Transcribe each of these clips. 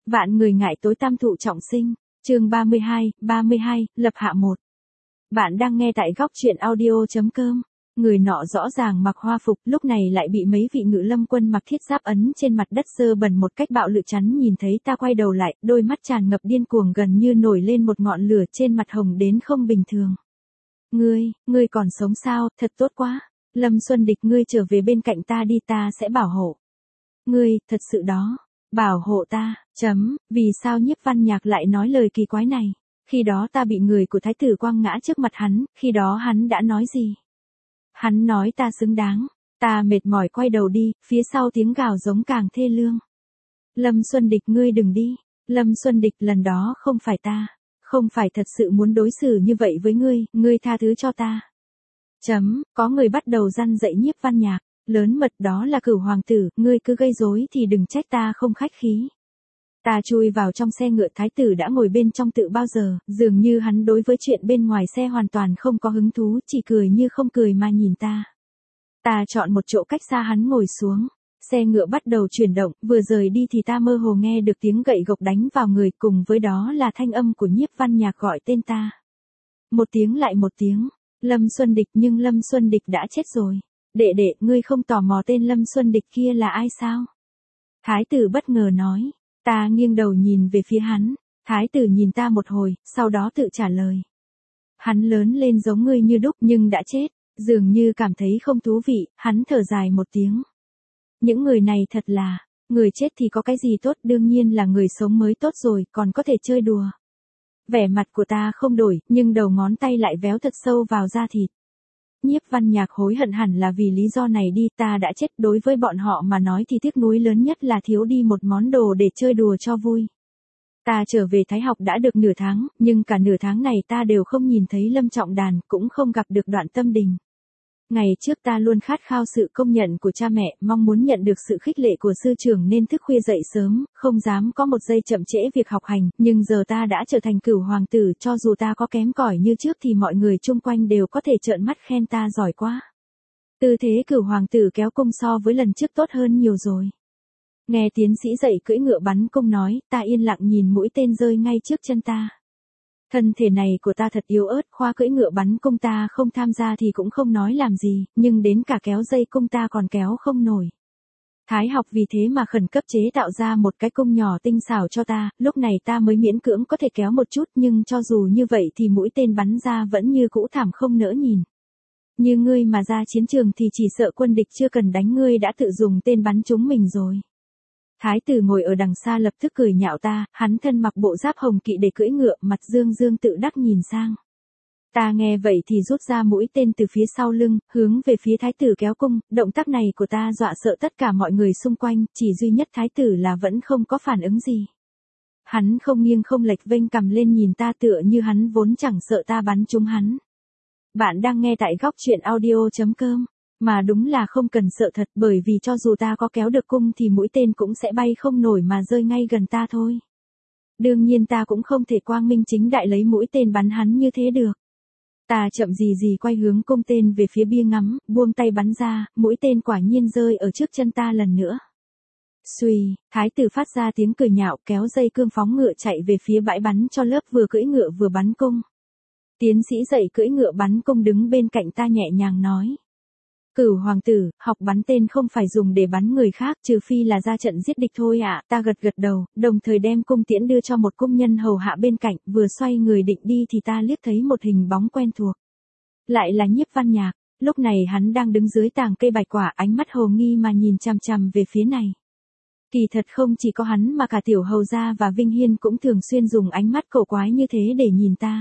Vạn người ngại tối tam thụ trọng sinh, chương 32, lập hạ 1. Bạn đang nghe tại góc truyện audio.com. Người nọ rõ ràng mặc hoa phục, lúc này lại bị mấy vị ngự lâm quân mặc thiết giáp ấn trên mặt đất dơ bẩn một cách bạo lực chắn nhìn thấy ta quay đầu lại, đôi mắt tràn ngập điên cuồng gần như nổi lên một ngọn lửa trên mặt hồng đến không bình thường. Ngươi còn sống sao, thật tốt quá. Lâm Xuân Địch, ngươi trở về bên cạnh ta đi, ta sẽ bảo hộ. Ngươi, thật sự đó. Bảo hộ ta, vì sao Nhiếp Văn Nhạc lại nói lời kỳ quái này? Khi đó ta bị người của thái tử quăng ngã trước mặt hắn, khi đó hắn đã nói gì? Hắn nói ta xứng đáng, ta mệt mỏi quay đầu đi, phía sau tiếng gào giống càng thê lương. Lâm Xuân Địch, ngươi đừng đi. Lâm Xuân Địch, lần đó không phải ta, không phải thật sự muốn đối xử như vậy với ngươi tha thứ cho ta. Có người bắt đầu răn dạy Nhiếp Văn Nhạc. Lớn mật, đó là Cửu hoàng tử, ngươi cứ gây rối thì đừng trách ta không khách khí. Ta chui vào trong xe ngựa, thái tử đã ngồi bên trong tự bao giờ, dường như hắn đối với chuyện bên ngoài xe hoàn toàn không có hứng thú, chỉ cười như không cười mà nhìn ta. Ta chọn một chỗ cách xa hắn ngồi xuống. Xe ngựa bắt đầu chuyển động, vừa rời đi thì ta mơ hồ nghe được tiếng gậy gộc đánh vào người, cùng với đó là thanh âm của Nhiếp Văn Nhạc gọi tên ta. Một tiếng lại một tiếng, Lâm Xuân Địch, nhưng Lâm Xuân Địch đã chết rồi. Đệ, ngươi không tò mò tên Lâm Xuân Địch kia là ai sao? Thái tử bất ngờ nói. Ta nghiêng đầu nhìn về phía hắn. Thái tử nhìn ta một hồi, sau đó tự trả lời. Hắn lớn lên giống ngươi như đúc nhưng đã chết. Dường như cảm thấy không thú vị, hắn thở dài một tiếng. Những người này thật là, người chết thì có cái gì tốt, đương nhiên là người sống mới tốt rồi, còn có thể chơi đùa. Vẻ mặt của ta không đổi, nhưng đầu ngón tay lại véo thật sâu vào da thịt. Nhiếp Văn Nhạc hối hận hẳn là vì lý do này đi, ta đã chết, đối với bọn họ mà nói thì tiếc nuối lớn nhất là thiếu đi một món đồ để chơi đùa cho vui. Ta trở về Thái học đã được nửa tháng, nhưng cả nửa tháng này ta đều không nhìn thấy Lâm Trọng Đàn, cũng không gặp được Đoạn Tâm Đình. Ngày trước ta luôn khát khao sự công nhận của cha mẹ, mong muốn nhận được sự khích lệ của sư trưởng nên thức khuya dậy sớm, không dám có một giây chậm trễ việc học hành, nhưng giờ ta đã trở thành Cửu hoàng tử, cho dù ta có kém cỏi như trước thì mọi người chung quanh đều có thể trợn mắt khen ta giỏi quá. Tư thế Cửu hoàng tử kéo cung so với lần trước tốt hơn nhiều rồi. Nghe tiến sĩ dạy cưỡi ngựa bắn cung nói, ta yên lặng nhìn mũi tên rơi ngay trước chân ta. Thân thể này của ta thật yếu ớt, khoa cưỡi ngựa bắn cung ta không tham gia thì cũng không nói làm gì, nhưng đến cả kéo dây cung ta còn kéo không nổi. Thái học vì thế mà khẩn cấp chế tạo ra một cái cung nhỏ tinh xảo cho ta, lúc này ta mới miễn cưỡng có thể kéo một chút, nhưng cho dù như vậy thì mũi tên bắn ra vẫn như cũ thảm không nỡ nhìn. Như ngươi mà ra chiến trường thì chỉ sợ quân địch chưa cần đánh ngươi đã tự dùng tên bắn trúng mình rồi. Thái tử ngồi ở đằng xa lập tức cười nhạo ta, hắn thân mặc bộ giáp hồng kỵ để cưỡi ngựa, mặt dương dương tự đắc nhìn sang. Ta nghe vậy thì rút ra mũi tên từ phía sau lưng, hướng về phía thái tử kéo cung, động tác này của ta dọa sợ tất cả mọi người xung quanh, chỉ duy nhất thái tử là vẫn không có phản ứng gì. Hắn không nghiêng không lệch vênh cằm lên nhìn ta tựa như hắn vốn chẳng sợ ta bắn trúng hắn. Bạn đang nghe tại góc truyện audio.com. Mà đúng là không cần sợ thật, bởi vì cho dù ta có kéo được cung thì mũi tên cũng sẽ bay không nổi mà rơi ngay gần ta thôi. Đương nhiên ta cũng không thể quang minh chính đại lấy mũi tên bắn hắn như thế được. Ta chậm gì quay hướng cung tên về phía bia ngắm, buông tay bắn ra, mũi tên quả nhiên rơi ở trước chân ta lần nữa. Xuy, thái tử phát ra tiếng cười nhạo, kéo dây cương phóng ngựa chạy về phía bãi bắn cho lớp vừa cưỡi ngựa vừa bắn cung. Tiến sĩ dạy cưỡi ngựa bắn cung đứng bên cạnh ta nhẹ nhàng nói. Cửu hoàng tử, học bắn tên không phải dùng để bắn người khác, trừ phi là ra trận giết địch thôi ạ. Ta gật đầu, đồng thời đem cung tiễn đưa cho một cung nhân hầu hạ bên cạnh, vừa xoay người định đi thì ta liếc thấy một hình bóng quen thuộc. Lại là Nhiếp Văn Nhạc, lúc này hắn đang đứng dưới tàng cây bạch quả, ánh mắt hồ nghi mà nhìn chằm chằm về phía này. Kỳ thật không chỉ có hắn mà cả Tiểu Hầu gia và Vinh Hiên cũng thường xuyên dùng ánh mắt cổ quái như thế để nhìn ta.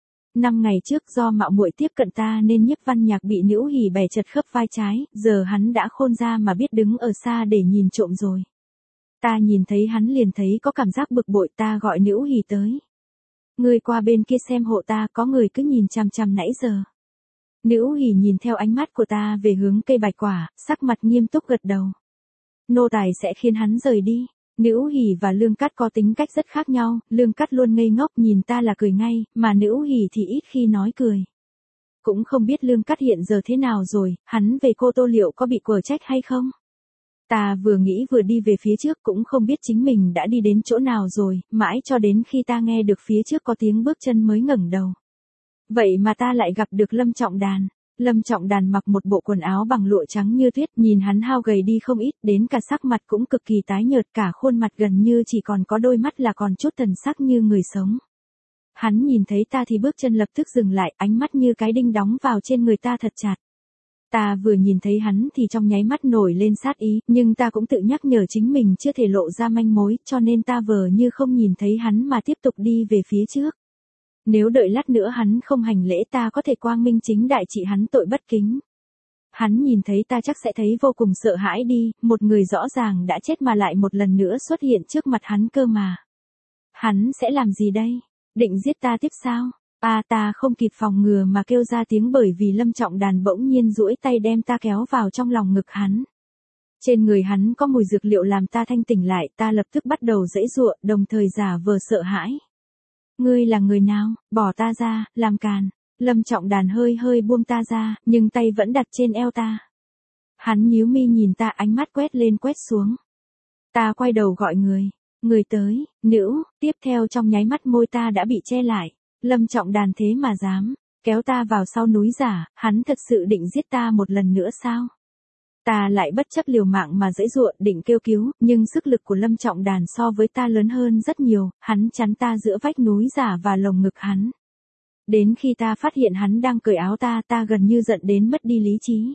5 ngày trước do mạo muội tiếp cận ta nên Nhiếp Văn Nhạc bị Nữu Hỉ bẻ chật khớp vai trái, giờ hắn đã khôn ra mà biết đứng ở xa để nhìn trộm rồi. Ta nhìn thấy hắn liền thấy có cảm giác bực bội, ta gọi Nữu Hỉ tới. Ngươi qua bên kia xem hộ ta, có người cứ nhìn chằm chằm nãy giờ. Nữu Hỉ nhìn theo ánh mắt của ta về hướng cây bạch quả, sắc mặt nghiêm túc gật đầu. Nô tài sẽ khiến hắn rời đi. Nữu Hỉ và Lương Cát có tính cách rất khác nhau, Lương Cát luôn ngây ngốc nhìn ta là cười ngay, mà Nữu Hỉ thì ít khi nói cười. Cũng không biết Lương Cát hiện giờ thế nào rồi, hắn về Cô Tô liệu có bị quở trách hay không? Ta vừa nghĩ vừa đi về phía trước cũng không biết chính mình đã đi đến chỗ nào rồi, mãi cho đến khi ta nghe được phía trước có tiếng bước chân mới ngẩng đầu. Vậy mà ta lại gặp được Lâm Trọng Đàn. Lâm Trọng Đàn mặc một bộ quần áo bằng lụa trắng như tuyết, nhìn hắn hao gầy đi không ít, đến cả sắc mặt cũng cực kỳ tái nhợt, cả khuôn mặt gần như chỉ còn có đôi mắt là còn chút thần sắc như người sống. Hắn nhìn thấy ta thì bước chân lập tức dừng lại, ánh mắt như cái đinh đóng vào trên người ta thật chặt. Ta vừa nhìn thấy hắn thì trong nháy mắt nổi lên sát ý, nhưng ta cũng tự nhắc nhở chính mình chưa thể lộ ra manh mối, cho nên ta vờ như không nhìn thấy hắn mà tiếp tục đi về phía trước. Nếu đợi lát nữa hắn không hành lễ ta có thể quang minh chính đại trị hắn tội bất kính. Hắn nhìn thấy ta chắc sẽ thấy vô cùng sợ hãi đi, một người rõ ràng đã chết mà lại một lần nữa xuất hiện trước mặt hắn cơ mà. Hắn sẽ làm gì đây? Định giết ta tiếp sao? Ta không kịp phòng ngừa mà kêu ra tiếng bởi vì Lâm Trọng Đàn bỗng nhiên duỗi tay đem ta kéo vào trong lòng ngực hắn. Trên người hắn có mùi dược liệu làm ta thanh tỉnh lại, ta lập tức bắt đầu giãy giụa, đồng thời giả vờ sợ hãi. Ngươi là người nào? Bỏ ta ra, làm càn. Lâm Trọng Đàn hơi hơi buông ta ra, nhưng tay vẫn đặt trên eo ta. Hắn nhíu mi nhìn ta, ánh mắt quét lên quét xuống. Ta quay đầu gọi người. Người tới, nữ, tiếp theo trong nháy mắt môi ta đã bị che lại. Lâm Trọng Đàn thế mà dám kéo ta vào sau núi giả, hắn thật sự định giết ta một lần nữa sao? Ta lại bất chấp liều mạng mà giãy giụa định kêu cứu, nhưng sức lực của Lâm Trọng Đàn so với ta lớn hơn rất nhiều, hắn chắn ta giữa vách núi giả và lồng ngực hắn. Đến khi ta phát hiện hắn đang cởi áo ta gần như giận đến mất đi lý trí.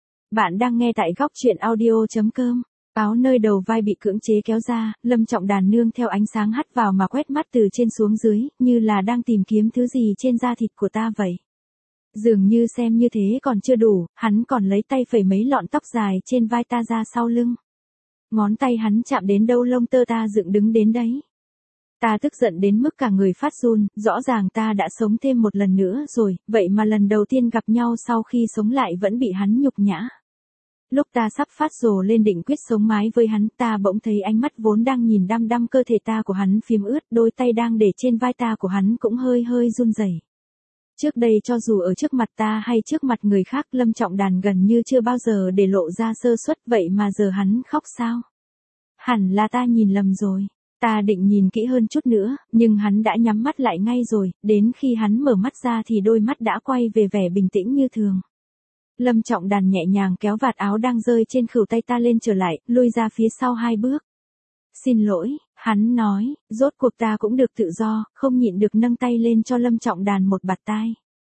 Bạn đang nghe tại góc truyện audio.com. Áo nơi đầu vai bị cưỡng chế kéo ra, Lâm Trọng Đàn nương theo ánh sáng hắt vào mà quét mắt từ trên xuống dưới, như là đang tìm kiếm thứ gì trên da thịt của ta vậy. Dường như xem như thế còn chưa đủ, hắn còn lấy tay phẩy mấy lọn tóc dài trên vai ta ra sau lưng. Ngón tay hắn chạm đến đâu lông tơ ta dựng đứng đến đấy. Ta tức giận đến mức cả người phát run, rõ ràng ta đã sống thêm một lần nữa rồi, vậy mà lần đầu tiên gặp nhau sau khi sống lại vẫn bị hắn nhục nhã. Lúc ta sắp phát rồ lên định quyết sống mái với hắn, ta bỗng thấy ánh mắt vốn đang nhìn đăm đăm cơ thể ta của hắn phím ướt, đôi tay đang để trên vai ta của hắn cũng hơi hơi run rẩy. Trước đây cho dù ở trước mặt ta hay trước mặt người khác, Lâm Trọng Đàn gần như chưa bao giờ để lộ ra sơ suất, vậy mà giờ hắn khóc sao? Hẳn là ta nhìn lầm rồi. Ta định nhìn kỹ hơn chút nữa, nhưng hắn đã nhắm mắt lại ngay rồi, đến khi hắn mở mắt ra thì đôi mắt đã quay về vẻ bình tĩnh như thường. Lâm Trọng Đàn nhẹ nhàng kéo vạt áo đang rơi trên khuỷu tay ta lên trở lại, lui ra phía sau 2 bước. Xin lỗi, hắn nói, rốt cuộc ta cũng được tự do, không nhịn được nâng tay lên cho Lâm Trọng Đàn một bạt tai.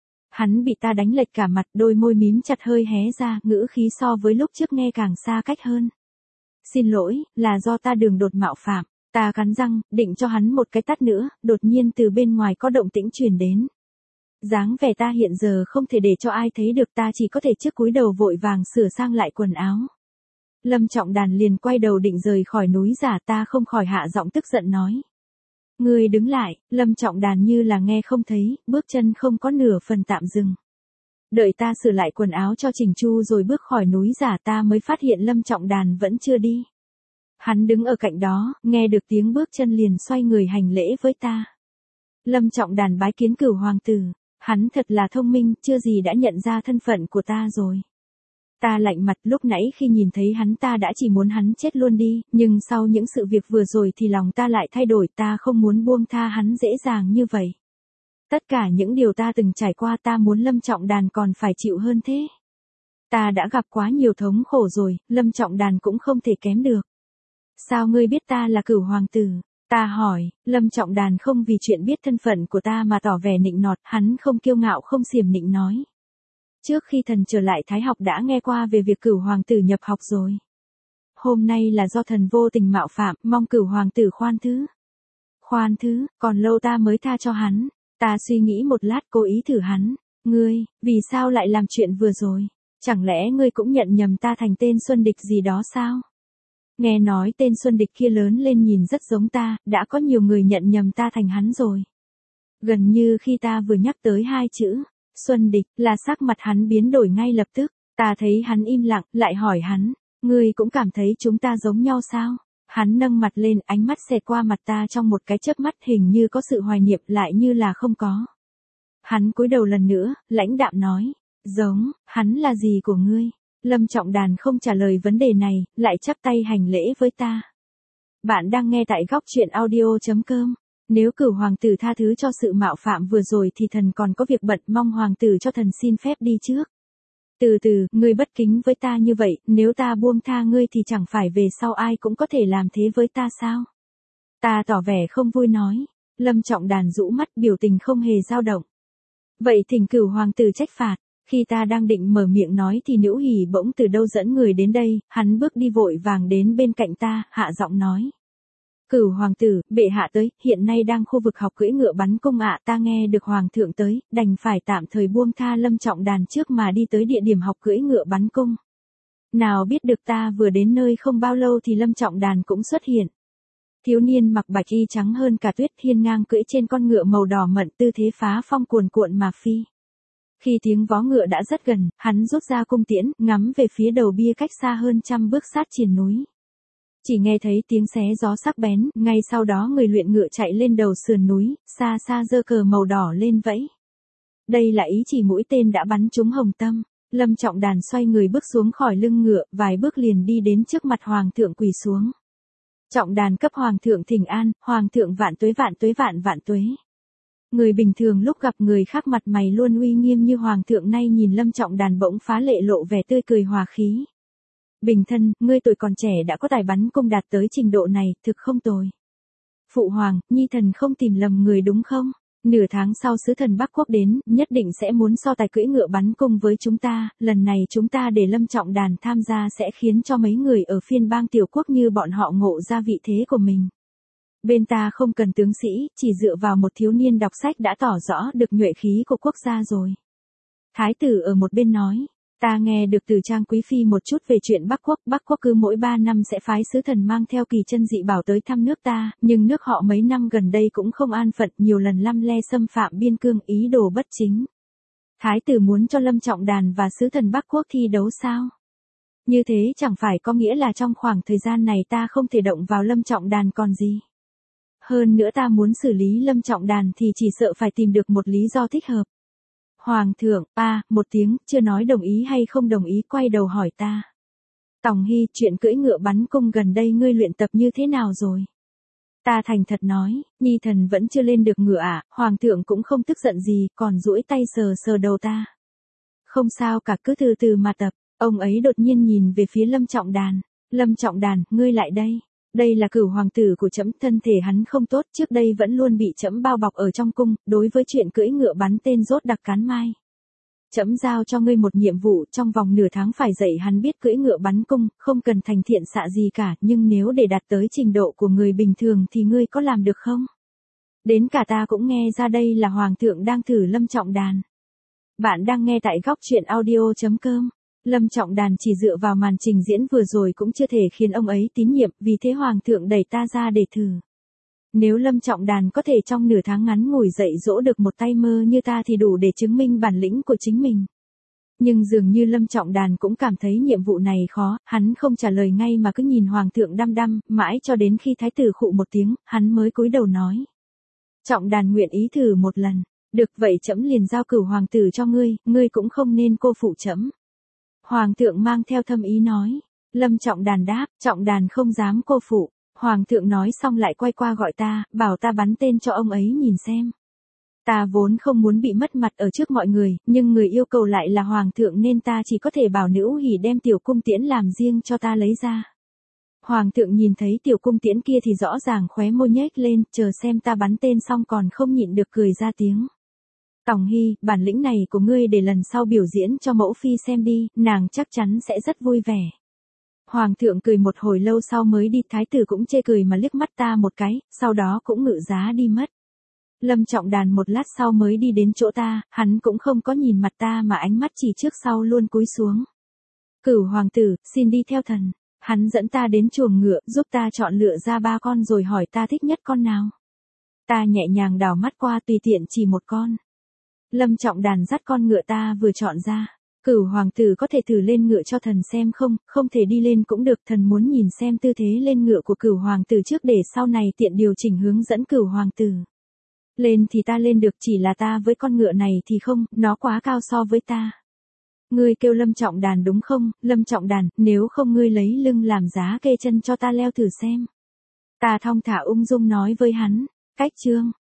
Hắn bị ta đánh lệch cả mặt, đôi môi mím chặt hơi hé ra, ngữ khí so với lúc trước nghe càng xa cách hơn. Xin lỗi, là do ta đường đột mạo phạm. Ta cắn răng, định cho hắn một cái tát nữa, đột nhiên từ bên ngoài có động tĩnh truyền đến. Dáng vẻ ta hiện giờ không thể để cho ai thấy được, ta chỉ có thể trước cúi đầu vội vàng sửa sang lại quần áo. Lâm Trọng Đàn liền quay đầu định rời khỏi núi giả, ta không khỏi hạ giọng tức giận nói. Ngươi đứng lại. Lâm Trọng Đàn như là nghe không thấy, bước chân không có nửa phần tạm dừng. Đợi ta sửa lại quần áo cho chỉnh chu rồi bước khỏi núi giả ta mới phát hiện Lâm Trọng Đàn vẫn chưa đi. Hắn đứng ở cạnh đó, nghe được tiếng bước chân liền xoay người hành lễ với ta. Lâm Trọng Đàn bái kiến Cửu hoàng tử. Hắn thật là thông minh, chưa gì đã nhận ra thân phận của ta rồi. Ta lạnh mặt, lúc nãy khi nhìn thấy hắn ta đã chỉ muốn hắn chết luôn đi, nhưng sau những sự việc vừa rồi thì lòng ta lại thay đổi, ta không muốn buông tha hắn dễ dàng như vậy. Tất cả những điều ta từng trải qua ta muốn Lâm Trọng Đàn còn phải chịu hơn thế. Ta đã gặp quá nhiều thống khổ rồi, Lâm Trọng Đàn cũng không thể kém được. Sao ngươi biết ta là Cửu hoàng tử? Ta hỏi. Lâm Trọng Đàn không vì chuyện biết thân phận của ta mà tỏ vẻ nịnh nọt, hắn không kiêu ngạo không xiểm nịnh nói. Trước khi thần trở lại Thái học đã nghe qua về việc Cửu hoàng tử nhập học rồi. Hôm nay là do thần vô tình mạo phạm, mong Cửu hoàng tử khoan thứ. Khoan thứ, còn lâu ta mới tha cho hắn. Ta suy nghĩ một lát cố ý thử hắn. Ngươi, vì sao lại làm chuyện vừa rồi? Chẳng lẽ ngươi cũng nhận nhầm ta thành tên Xuân Địch gì đó sao? Nghe nói tên Xuân Địch kia lớn lên nhìn rất giống ta, đã có nhiều người nhận nhầm ta thành hắn rồi. Gần như khi ta vừa nhắc tới 2 chữ, Xuân Địch, là sắc mặt hắn biến đổi ngay lập tức. Ta thấy hắn im lặng, lại hỏi hắn, ngươi cũng cảm thấy chúng ta giống nhau sao? Hắn nâng mặt lên, ánh mắt xẹt qua mặt ta trong một cái chớp mắt, hình như có sự hoài niệm lại như là không có. Hắn cúi đầu lần nữa, lãnh đạm nói, giống, hắn là gì của ngươi? Lâm Trọng Đàn không trả lời vấn đề này, lại chắp tay hành lễ với ta. Bạn đang nghe tại góc truyện audio.com. Nếu Cửu hoàng tử tha thứ cho sự mạo phạm vừa rồi thì thần còn có việc bận, mong hoàng tử cho thần xin phép đi trước. Từ từ, ngươi bất kính với ta như vậy, nếu ta buông tha ngươi thì chẳng phải về sau ai cũng có thể làm thế với ta sao? Ta tỏ vẻ không vui nói. Lâm Trọng Đàn rũ mắt, biểu tình không hề dao động. Vậy thỉnh Cửu hoàng tử trách phạt. Khi ta đang định mở miệng nói thì Nữu Hỉ bỗng từ đâu dẫn người đến đây, hắn bước đi vội vàng đến bên cạnh ta, hạ giọng nói. Cửu hoàng tử, bệ hạ tới, hiện nay đang khu vực học cưỡi ngựa bắn cung ạ, ta nghe được hoàng thượng tới, đành phải tạm thời buông tha Lâm Trọng Đàn trước mà đi tới địa điểm học cưỡi ngựa bắn cung. Nào biết được ta vừa đến nơi không bao lâu thì Lâm Trọng Đàn cũng xuất hiện. Thiếu niên mặc bạch y trắng hơn cả tuyết, hiên ngang cưỡi trên con ngựa màu đỏ mận, tư thế phá phong cuồn cuộn mà phi. Khi tiếng vó ngựa đã rất gần, hắn rút ra cung tiễn, ngắm về phía đầu bia cách xa hơn 100 bước sát triền núi. Chỉ nghe thấy tiếng xé gió sắc bén, ngay sau đó người luyện ngựa chạy lên đầu sườn núi, xa xa giơ cờ màu đỏ lên vẫy. Đây là ý chỉ mũi tên đã bắn trúng hồng tâm. Lâm Trọng Đàn xoay người bước xuống khỏi lưng ngựa, vài bước liền đi đến trước mặt hoàng thượng quỳ xuống. Trọng Đàn cấp hoàng thượng thỉnh an, hoàng thượng vạn tuế vạn tuế vạn vạn tuế. Người bình thường lúc gặp người khác mặt mày luôn uy nghiêm như hoàng thượng, nay nhìn Lâm Trọng Đàn bỗng phá lệ lộ vẻ tươi cười hòa khí. Bình thân, ngươi tuổi còn trẻ đã có tài bắn cung đạt tới trình độ này, thực không tồi. Phụ hoàng, nhi thần không tìm lầm người đúng không? Nửa tháng sau sứ thần Bắc Quốc đến, nhất định sẽ muốn so tài cưỡi ngựa bắn cung với chúng ta, lần này chúng ta để Lâm Trọng Đàn tham gia sẽ khiến cho mấy người ở phiên bang tiểu quốc như bọn họ ngộ ra vị thế của mình. Bên ta không cần tướng sĩ, chỉ dựa vào một thiếu niên đọc sách đã tỏ rõ được nhuệ khí của quốc gia rồi. Thái tử ở một bên nói, ta nghe được từ Trang Quý Phi một chút về chuyện Bắc Quốc cứ mỗi 3 năm sẽ phái sứ thần mang theo kỳ chân dị bảo tới thăm nước ta, nhưng nước họ mấy năm gần đây cũng không an phận, nhiều lần lăm le xâm phạm biên cương, ý đồ bất chính. Thái tử muốn cho Lâm Trọng Đàn và sứ thần Bắc Quốc thi đấu sao? Như thế chẳng phải có nghĩa là trong khoảng thời gian này ta không thể động vào Lâm Trọng Đàn còn gì. Hơn nữa ta muốn xử lý Lâm Trọng Đàn thì chỉ sợ phải tìm được một lý do thích hợp. Hoàng thượng, một tiếng, chưa nói đồng ý hay không đồng ý, quay đầu hỏi ta. Tòng Hy, chuyện cưỡi ngựa bắn cung gần đây ngươi luyện tập như thế nào rồi? Ta thành thật nói, nhi thần vẫn chưa lên được ngựa ạ, hoàng thượng cũng không tức giận gì, còn duỗi tay sờ sờ đầu ta. Không sao cả, cứ từ từ mà tập. Ông ấy đột nhiên nhìn về phía Lâm Trọng Đàn. Lâm Trọng Đàn, ngươi lại đây. Đây là Cửu hoàng tử của trẫm, thân thể hắn không tốt, trước đây vẫn luôn bị trẫm bao bọc ở trong cung, đối với chuyện cưỡi ngựa bắn tên rốt đặc cán mai. Trẫm giao cho ngươi một nhiệm vụ, trong vòng nửa tháng phải dạy hắn biết cưỡi ngựa bắn cung, không cần thành thiện xạ gì cả, nhưng nếu để đạt tới trình độ của người bình thường thì ngươi có làm được không? Đến cả ta cũng nghe ra đây là hoàng thượng đang thử Lâm Trọng Đàn. Bạn đang nghe tại góc truyện audio.com. Lâm Trọng Đàn chỉ dựa vào màn trình diễn vừa rồi cũng chưa thể khiến ông ấy tín nhiệm, vì thế hoàng thượng đẩy ta ra để thử. Nếu Lâm Trọng Đàn có thể trong nửa tháng ngắn ngủi dạy dỗ được một tay mơ như ta thì đủ để chứng minh bản lĩnh của chính mình. Nhưng dường như Lâm Trọng Đàn cũng cảm thấy nhiệm vụ này khó, hắn không trả lời ngay mà cứ nhìn hoàng thượng đăm đăm, mãi cho đến khi thái tử khụ một tiếng, hắn mới cúi đầu nói. Trọng Đàn nguyện ý thử một lần. Được vậy, trẫm liền giao Cửu hoàng tử cho ngươi, ngươi cũng không nên cô phụ trẫm. Hoàng thượng mang theo thâm ý nói. Lâm Trọng Đàn đáp, Trọng Đàn không dám cô phụ. Hoàng thượng nói xong lại quay qua gọi ta, bảo ta bắn tên cho ông ấy nhìn xem. Ta vốn không muốn bị mất mặt ở trước mọi người, nhưng người yêu cầu lại là hoàng thượng nên ta chỉ có thể bảo Nữu Hỉ đem tiểu cung tiễn làm riêng cho ta lấy ra. Hoàng thượng nhìn thấy tiểu cung tiễn kia thì rõ ràng khóe môi nhếch lên, chờ xem ta bắn tên xong còn không nhịn được cười ra tiếng. Tòng Hy, bản lĩnh này của ngươi để lần sau biểu diễn cho mẫu phi xem đi, nàng chắc chắn sẽ rất vui vẻ. Hoàng thượng cười một hồi lâu sau mới đi, thái tử cũng chê cười mà liếc mắt ta một cái, sau đó cũng ngự giá đi mất. Lâm Trọng Đàn một lát sau mới đi đến chỗ ta, hắn cũng không có nhìn mặt ta mà ánh mắt chỉ trước sau luôn cúi xuống. Cửu hoàng tử, xin đi theo thần. Hắn dẫn ta đến chuồng ngựa, giúp ta chọn lựa ra 3 con rồi hỏi ta thích nhất con nào. Ta nhẹ nhàng đảo mắt qua tùy tiện chỉ một con. Lâm Trọng Đàn dắt con ngựa ta vừa chọn ra. Cửu hoàng tử có thể thử lên ngựa cho thần xem không, không thể đi lên cũng được, thần muốn nhìn xem tư thế lên ngựa của Cửu hoàng tử trước để sau này tiện điều chỉnh hướng dẫn Cửu hoàng tử. Lên thì ta lên được, chỉ là ta với con ngựa này thì không, nó quá cao so với ta. Ngươi kêu Lâm Trọng Đàn đúng không, Lâm Trọng Đàn, nếu không ngươi lấy lưng làm giá kê chân cho ta leo thử xem. Ta thong thả ung dung nói với hắn, cách chương.